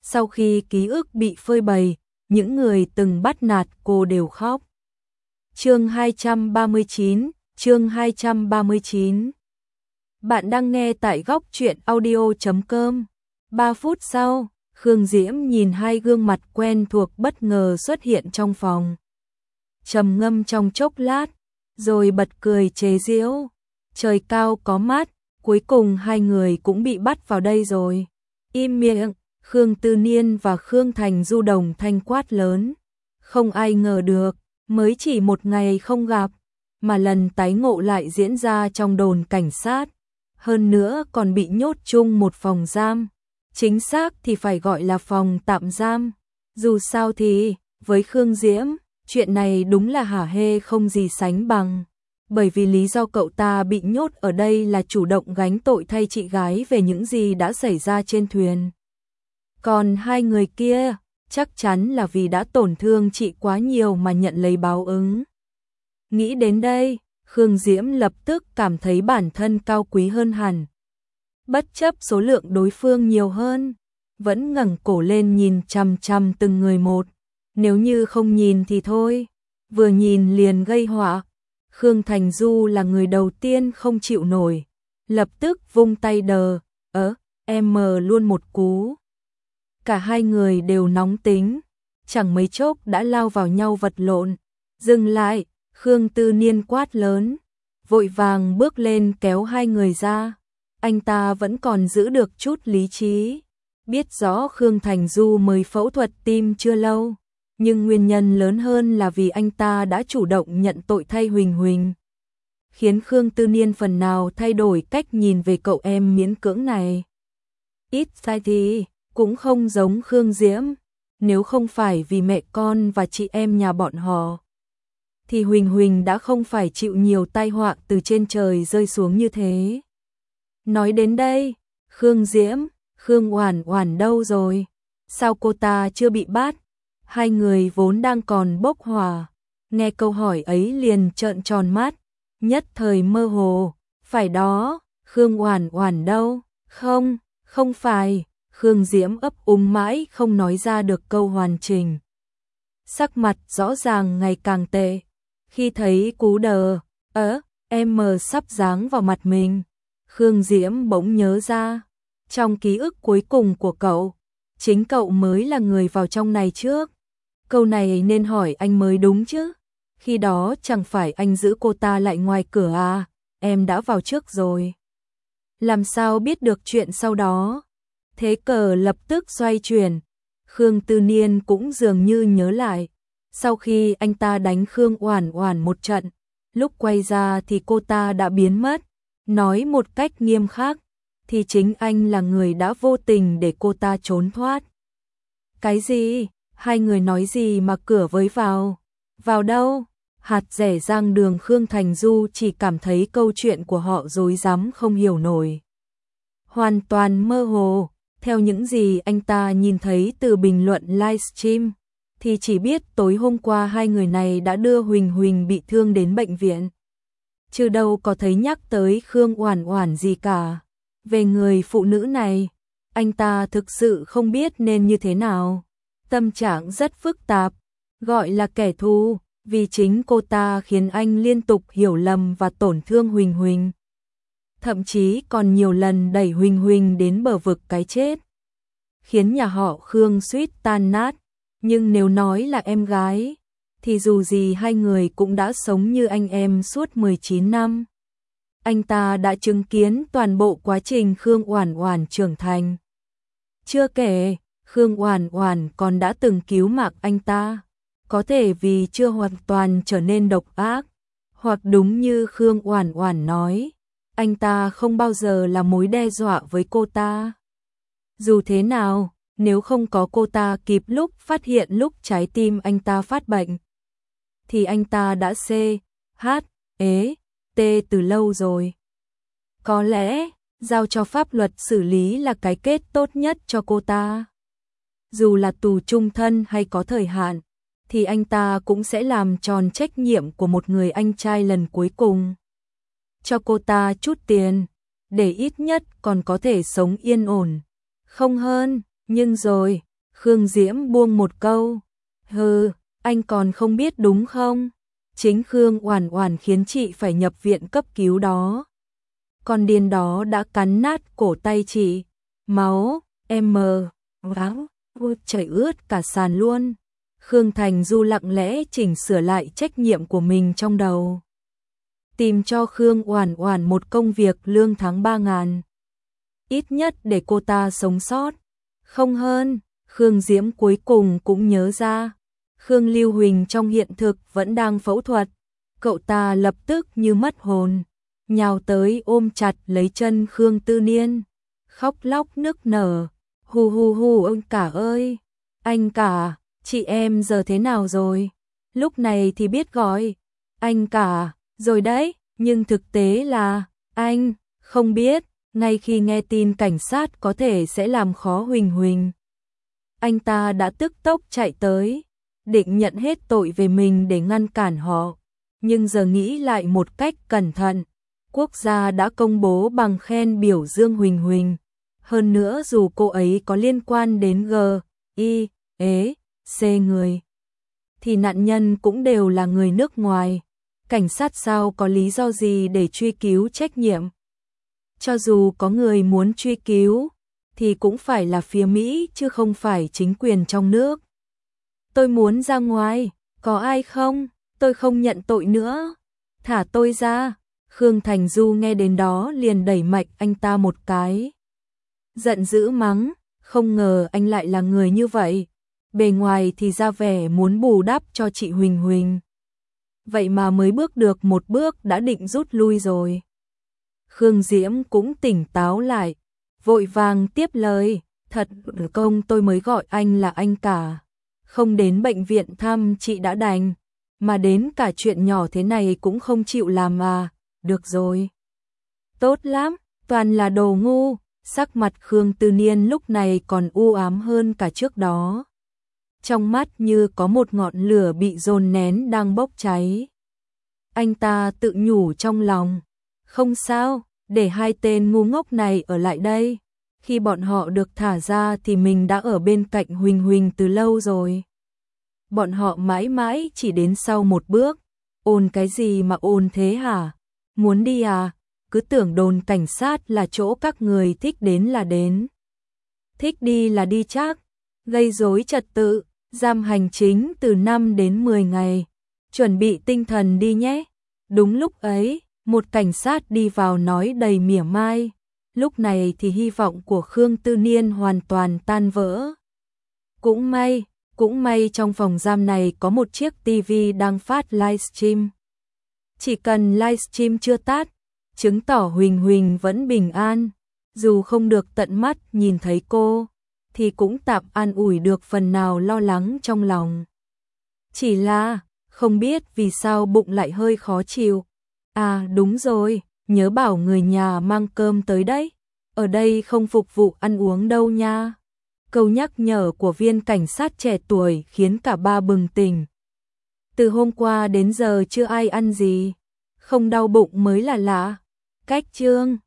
Sau khi ký ức bị phơi bày, những người từng bắt nạt cô đều khóc. Chương 239, chương 239. Bạn đang nghe tại góc truyện audio.com. 3 phút sau, Khương Diễm nhìn hai gương mặt quen thuộc bất ngờ xuất hiện trong phòng. Trầm ngâm trong chốc lát, rồi bật cười chế giễu. Trời cao có mắt, cuối cùng hai người cũng bị bắt vào đây rồi. Im miệng, Khương Tư Niên và Khương Thành Du đồng thanh quát lớn. Không ai ngờ được, mới chỉ một ngày không gặp, mà lần tái ngộ lại diễn ra trong đồn cảnh sát. Hơn nữa còn bị nhốt chung một phòng giam. Chính xác thì phải gọi là phòng tạm giam. Dù sao thì, với Khương Diễm, chuyện này đúng là hả hê không gì sánh bằng. Bởi vì lý do cậu ta bị nhốt ở đây là chủ động gánh tội thay chị gái về những gì đã xảy ra trên thuyền. Còn hai người kia, chắc chắn là vì đã tổn thương chị quá nhiều mà nhận lấy báo ứng. Nghĩ đến đây, Khương Diễm lập tức cảm thấy bản thân cao quý hơn hẳn. Bất chấp số lượng đối phương nhiều hơn, vẫn ngẩng cổ lên nhìn chằm chằm từng người một. Nếu như không nhìn thì thôi, vừa nhìn liền gây họa. Khương Thành Du là người đầu tiên không chịu nổi, lập tức vung tay đờ, em luôn một cú. Cả hai người đều nóng tính, chẳng mấy chốc đã lao vào nhau vật lộn. Dừng lại, Khương Tư Niên quát lớn, vội vàng bước lên kéo hai người ra. Anh ta vẫn còn giữ được chút lý trí, biết rõ Khương Thành Du mới phẫu thuật tim chưa lâu, nhưng nguyên nhân lớn hơn là vì anh ta đã chủ động nhận tội thay Huỳnh Huỳnh, khiến Khương Tư Niên phần nào thay đổi cách nhìn về cậu em miễn cưỡng này. Ít sai thì cũng không giống Khương Diễm, nếu không phải vì mẹ con và chị em nhà bọn họ, thì Huỳnh Huỳnh đã không phải chịu nhiều tai họa từ trên trời rơi xuống như thế. Nói đến đây, Khương Diễm, Khương Oản Oản đâu rồi? Sao cô ta chưa bị bắt? Hai người vốn đang còn bốc hỏa, nghe câu hỏi ấy liền trợn tròn mắt, nhất thời mơ hồ. Phải đó, Khương Oản Oản đâu? Không, không phải. Khương Diễm ấp úng mãi không nói ra được câu hoàn chỉnh. Sắc mặt rõ ràng ngày càng tệ. Khi thấy cú đờ, em sắp giáng vào mặt mình, Khương Diễm bỗng nhớ ra, trong ký ức cuối cùng của cậu, chính cậu mới là người vào trong này trước. Câu này nên hỏi anh mới đúng chứ. Khi đó chẳng phải anh giữ cô ta lại ngoài cửa à, em đã vào trước rồi. Làm sao biết được chuyện sau đó? Thế cờ lập tức xoay chuyển. Khương Tư Niên cũng dường như nhớ lại. Sau khi anh ta đánh Khương Oản Oản một trận, lúc quay ra thì cô ta đã biến mất. Nói một cách nghiêm khắc, thì chính anh là người đã vô tình để cô ta trốn thoát. Cái gì? Hai người nói gì mà cửa với vào? Vào đâu? Hạt rẻ rang đường Khương Thành Du chỉ cảm thấy câu chuyện của họ rối rắm không hiểu nổi. Hoàn toàn mơ hồ, theo những gì anh ta nhìn thấy từ bình luận livestream, thì chỉ biết tối hôm qua hai người này đã đưa Huỳnh Huỳnh bị thương đến bệnh viện. Chứ đâu có thấy nhắc tới Khương Oản Oản gì cả. Về người phụ nữ này, anh ta thực sự không biết nên như thế nào. Tâm trạng rất phức tạp, gọi là kẻ thù, vì chính cô ta khiến anh liên tục hiểu lầm và tổn thương Huỳnh Huỳnh. Thậm chí còn nhiều lần đẩy Huỳnh Huỳnh đến bờ vực cái chết, khiến nhà họ Khương suýt tan nát. Nhưng nếu nói là em gái, thì dù gì hai người cũng đã sống như anh em suốt 19 năm. Anh ta đã chứng kiến toàn bộ quá trình Khương Oản Oản trưởng thành. Chưa kể, Khương Oản Oản còn đã từng cứu mạng anh ta. Có thể vì chưa hoàn toàn trở nên độc ác, hoặc đúng như Khương Oản Oản nói, anh ta không bao giờ là mối đe dọa với cô ta. Dù thế nào, nếu không có cô ta kịp lúc phát hiện lúc trái tim anh ta phát bệnh, thì anh ta đã T từ lâu rồi. Có lẽ, giao cho pháp luật xử lý là cái kết tốt nhất cho cô ta. Dù là tù chung thân hay có thời hạn, thì anh ta cũng sẽ làm tròn trách nhiệm của một người anh trai lần cuối cùng. Cho cô ta chút tiền, để ít nhất còn có thể sống yên ổn. Không hơn, nhưng rồi, Khương Diễm buông một câu. Hừ, anh còn không biết đúng không? Chính Khương Oản Oản khiến chị phải nhập viện cấp cứu đó. Con điên đó đã cắn nát cổ tay chị. Máu, váng, chảy ướt cả sàn luôn. Khương Thành Du lặng lẽ chỉnh sửa lại trách nhiệm của mình trong đầu. Tìm cho Khương Oản Oản một công việc lương tháng 3.000. Ít nhất để cô ta sống sót. Không hơn, Khương Diễm cuối cùng cũng nhớ ra. Khương Lưu Huỳnh trong hiện thực vẫn đang phẫu thuật. Cậu ta lập tức như mất hồn, nhào tới ôm chặt lấy chân Khương Tư Niên, khóc lóc nức nở. Hù hù hù ông cả ơi, anh cả, chị em giờ thế nào rồi? Lúc này thì biết gọi anh cả rồi đấy, nhưng thực tế là anh không biết. Ngay khi nghe tin cảnh sát có thể sẽ làm khó Huỳnh Huỳnh, anh ta đã tức tốc chạy tới, định nhận hết tội về mình để ngăn cản họ. Nhưng giờ nghĩ lại một cách cẩn thận, quốc gia đã công bố bằng khen biểu dương Huỳnh Huỳnh. Hơn nữa dù cô ấy có liên quan đến GIEC người, thì nạn nhân cũng đều là người nước ngoài. Cảnh sát sao có lý do gì để truy cứu trách nhiệm? Cho dù có người muốn truy cứu, thì cũng phải là phía Mỹ chứ không phải chính quyền trong nước. Tôi muốn ra ngoài, có ai không? Tôi không nhận tội nữa. Thả tôi ra. Khương Thành Du nghe đến đó liền đẩy mạnh anh ta một cái. Giận dữ mắng, không ngờ anh lại là người như vậy. Bề ngoài thì ra vẻ muốn bù đắp cho chị Huỳnh Huỳnh. Vậy mà mới bước được một bước đã định rút lui rồi. Khương Diễm cũng tỉnh táo lại, vội vàng tiếp lời, thật công tôi mới gọi anh là anh cả. Không đến bệnh viện thăm chị đã đành, mà đến cả chuyện nhỏ thế này cũng không chịu làm à. Được rồi. Tốt lắm, toàn là đồ ngu. Sắc mặt Khương Tư Niên lúc này còn u ám hơn cả trước đó. Trong mắt như có một ngọn lửa bị dồn nén đang bốc cháy. Anh ta tự nhủ trong lòng, không sao, để hai tên ngu ngốc này ở lại đây. Khi bọn họ được thả ra thì mình đã ở bên cạnh Huỳnh Huỳnh từ lâu rồi. Bọn họ mãi mãi chỉ đến sau một bước. Ồn cái gì mà ồn thế hả? Muốn đi à? Cứ tưởng đồn cảnh sát là chỗ các người thích đến là đến. Thích đi là đi chắc. Gây rối trật tự, giam hành chính từ 5 đến 10 ngày. Chuẩn bị tinh thần đi nhé. Đúng lúc ấy, một cảnh sát đi vào nói đầy mỉa mai. Lúc này thì hy vọng của Khương Tư Niên hoàn toàn tan vỡ. Cũng may trong phòng giam này có một chiếc tivi đang phát livestream. Chỉ cần livestream chưa tắt, chứng tỏ Huỳnh Huỳnh vẫn bình an. Dù không được tận mắt nhìn thấy cô, thì cũng tạm an ủi được phần nào lo lắng trong lòng. Chỉ là, không biết vì sao bụng lại hơi khó chịu. À đúng rồi, nhớ bảo người nhà mang cơm tới đấy. Ở đây không phục vụ ăn uống đâu nha. Câu nhắc nhở của viên cảnh sát trẻ tuổi khiến cả ba bừng tỉnh. Từ hôm qua đến giờ chưa ai ăn gì. Không đau bụng mới là lạ. Cách chương